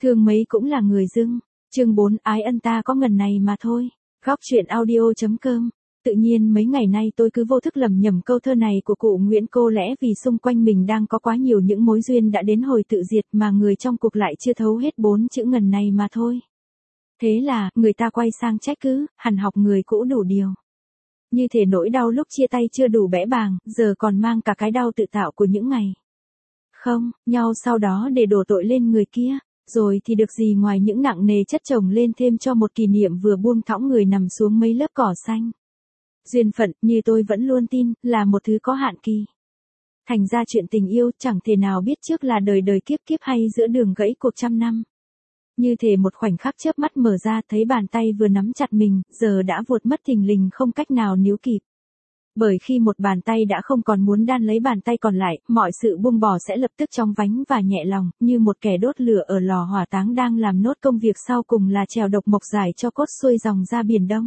Thương mấy cũng là người dưng. Chương 4 ái ân ta có ngần này mà thôi. Góc truyện audio.com. Tự nhiên mấy ngày nay tôi cứ vô thức lầm nhầm câu thơ này của cụ Nguyễn, cô lẽ vì xung quanh mình đang có quá nhiều những mối duyên đã đến hồi tự diệt mà người trong cuộc lại chưa thấu hết 4 chữ ngần này mà thôi. Thế là, người ta quay sang trách cứ, hằn học người cũ đủ điều. Như thể nỗi đau lúc chia tay chưa đủ bẽ bàng, giờ còn mang cả cái đau tự tạo của những ngày không nhau sau đó để đổ tội lên người kia. Rồi thì được gì ngoài những nặng nề chất chồng lên thêm cho một kỷ niệm vừa buông thõng người nằm xuống mấy lớp cỏ xanh. Duyên phận, như tôi vẫn luôn tin, là một thứ có hạn kỳ. Thành ra chuyện tình yêu chẳng thể nào biết trước là đời đời kiếp kiếp hay giữa đường gãy cuộc trăm năm. Như thể một khoảnh khắc chớp mắt mở ra thấy bàn tay vừa nắm chặt mình, giờ đã vụt mất thình lình không cách nào níu kịp. Bởi khi một bàn tay đã không còn muốn đan lấy bàn tay còn lại, mọi sự buông bỏ sẽ lập tức chóng vánh và nhẹ lòng, như một kẻ đốt lửa ở lò hỏa táng đang làm nốt công việc sau cùng là trèo độc mộc giải cho cốt xuôi dòng ra biển Đông.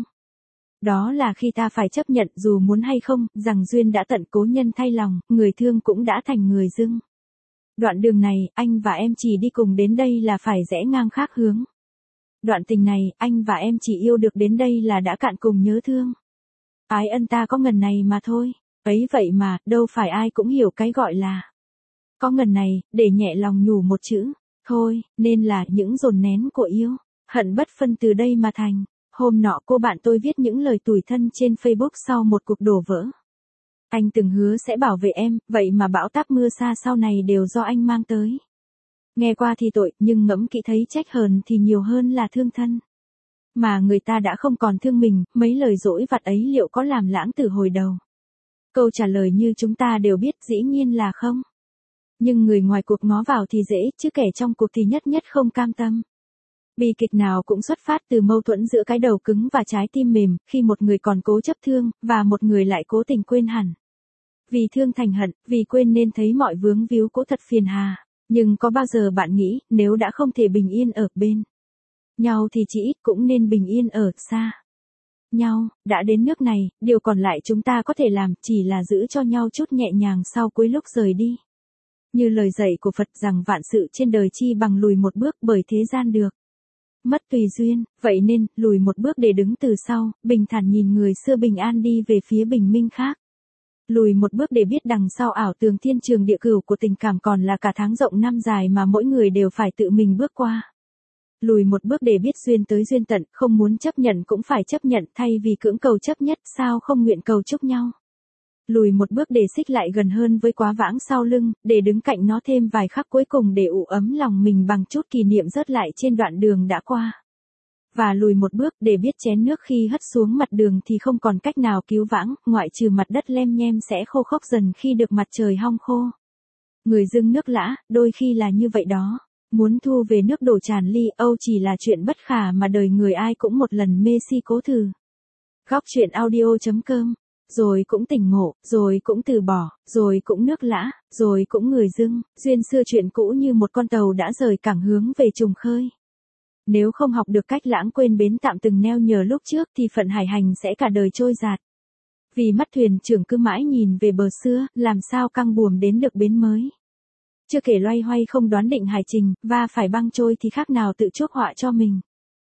Đó là khi ta phải chấp nhận dù muốn hay không, rằng duyên đã tận cố nhân thay lòng, người thương cũng đã thành người dưng. Đoạn đường này, anh và em chỉ đi cùng đến đây là phải rẽ ngang khác hướng. Đoạn tình này, anh và em chỉ yêu được đến đây là đã cạn cùng nhớ thương. Ái ân ta có ngần này mà thôi. Ấy vậy mà, đâu phải ai cũng hiểu cái gọi là có ngần này, để nhẹ lòng nhủ một chữ. Thôi, nên là những dồn nén của yêu. Hận bất phân từ đây mà thành. Hôm nọ cô bạn tôi viết những lời tủi thân trên Facebook sau một cuộc đổ vỡ. Anh từng hứa sẽ bảo vệ em, vậy mà bão táp mưa xa sau này đều do anh mang tới. Nghe qua thì tội, nhưng ngẫm kỹ thấy trách hờn thì nhiều hơn là thương thân. Mà người ta đã không còn thương mình, mấy lời dỗi vặt ấy liệu có làm lãng tử hồi đầu? Câu trả lời như chúng ta đều biết dĩ nhiên là không. Nhưng người ngoài cuộc ngó vào thì dễ, chứ kẻ trong cuộc thì nhất nhất không cam tâm. Bi kịch nào cũng xuất phát từ mâu thuẫn giữa cái đầu cứng và trái tim mềm, khi một người còn cố chấp thương, và một người lại cố tình quên hẳn. Vì thương thành hận, vì quên nên thấy mọi vướng víu cũ thật phiền hà. Nhưng có bao giờ bạn nghĩ, nếu đã không thể bình yên ở bên nhau thì chỉ ít cũng nên bình yên ở xa nhau. Đã đến nước này, điều còn lại chúng ta có thể làm chỉ là giữ cho nhau chút nhẹ nhàng sau cuối lúc rời đi. Như lời dạy của Phật rằng vạn sự trên đời chi bằng lùi một bước, bởi thế gian được mất tùy duyên, vậy nên, lùi một bước để đứng từ sau, bình thản nhìn người xưa bình an đi về phía bình minh khác. Lùi một bước để biết đằng sau ảo tường thiên trường địa cửu của tình cảm còn là cả tháng rộng năm dài mà mỗi người đều phải tự mình bước qua. Lùi một bước để biết duyên tới duyên tận, không muốn chấp nhận cũng phải chấp nhận, thay vì cưỡng cầu chấp nhất, sao không nguyện cầu chúc nhau. Lùi một bước để xích lại gần hơn với quá vãng sau lưng, để đứng cạnh nó thêm vài khắc cuối cùng để ủ ấm lòng mình bằng chút kỷ niệm rớt lại trên đoạn đường đã qua. Và lùi một bước để biết chén nước khi hất xuống mặt đường thì không còn cách nào cứu vãng, ngoại trừ mặt đất lem nhem sẽ khô khốc dần khi được mặt trời hong khô. Người dưng nước lã, đôi khi là như vậy đó. Muốn thu về nước đổ tràn ly Âu chỉ là chuyện bất khả mà đời người ai cũng một lần mê si cố thử. Góc truyện audio.com. Rồi cũng tỉnh ngộ, rồi cũng từ bỏ, rồi cũng nước lã, rồi cũng người dưng, duyên xưa chuyện cũ như một con tàu đã rời cảng hướng về trùng khơi. Nếu không học được cách lãng quên bến tạm từng neo nhờ lúc trước thì phận hải hành sẽ cả đời trôi dạt. Vì mắt thuyền trưởng cứ mãi nhìn về bờ xưa, làm sao căng buồm đến được bến mới. Chưa kể loay hoay không đoán định hải trình, và phải băng trôi thì khác nào tự chuốc họa cho mình.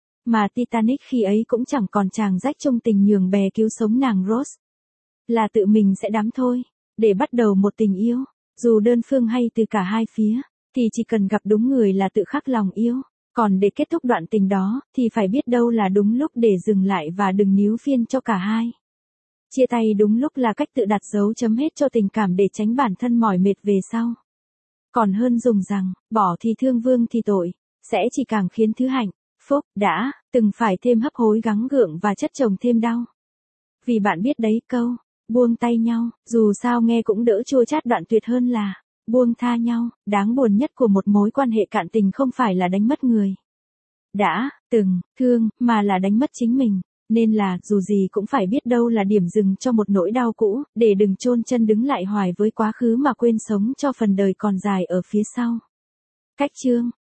Mà Titanic khi ấy cũng chẳng còn chàng rách chung tình nhường bè cứu sống nàng Rose. Là tự mình sẽ đắm thôi. Để bắt đầu một tình yêu, dù đơn phương hay từ cả hai phía, thì chỉ cần gặp đúng người là tự khắc lòng yêu. Còn để kết thúc đoạn tình đó, thì phải biết đâu là đúng lúc để dừng lại và đừng níu phiên cho cả hai. Chia tay đúng lúc là cách tự đặt dấu chấm hết cho tình cảm để tránh bản thân mỏi mệt về sau. Còn hơn dùng rằng, bỏ thì thương vương thì tội, sẽ chỉ càng khiến thứ hạnh phúc đã từng phải thêm hấp hối gắng gượng và chất chồng thêm đau. Vì bạn biết đấy câu, buông tay nhau, dù sao nghe cũng đỡ chua chát đoạn tuyệt hơn là buông tha nhau. Đáng buồn nhất của một mối quan hệ cạn tình không phải là đánh mất người đã từng thương, mà là đánh mất chính mình. Nên là, dù gì cũng phải biết đâu là điểm dừng cho một nỗi đau cũ, để đừng chôn chân đứng lại hoài với quá khứ mà quên sống cho phần đời còn dài ở phía sau. Cách chương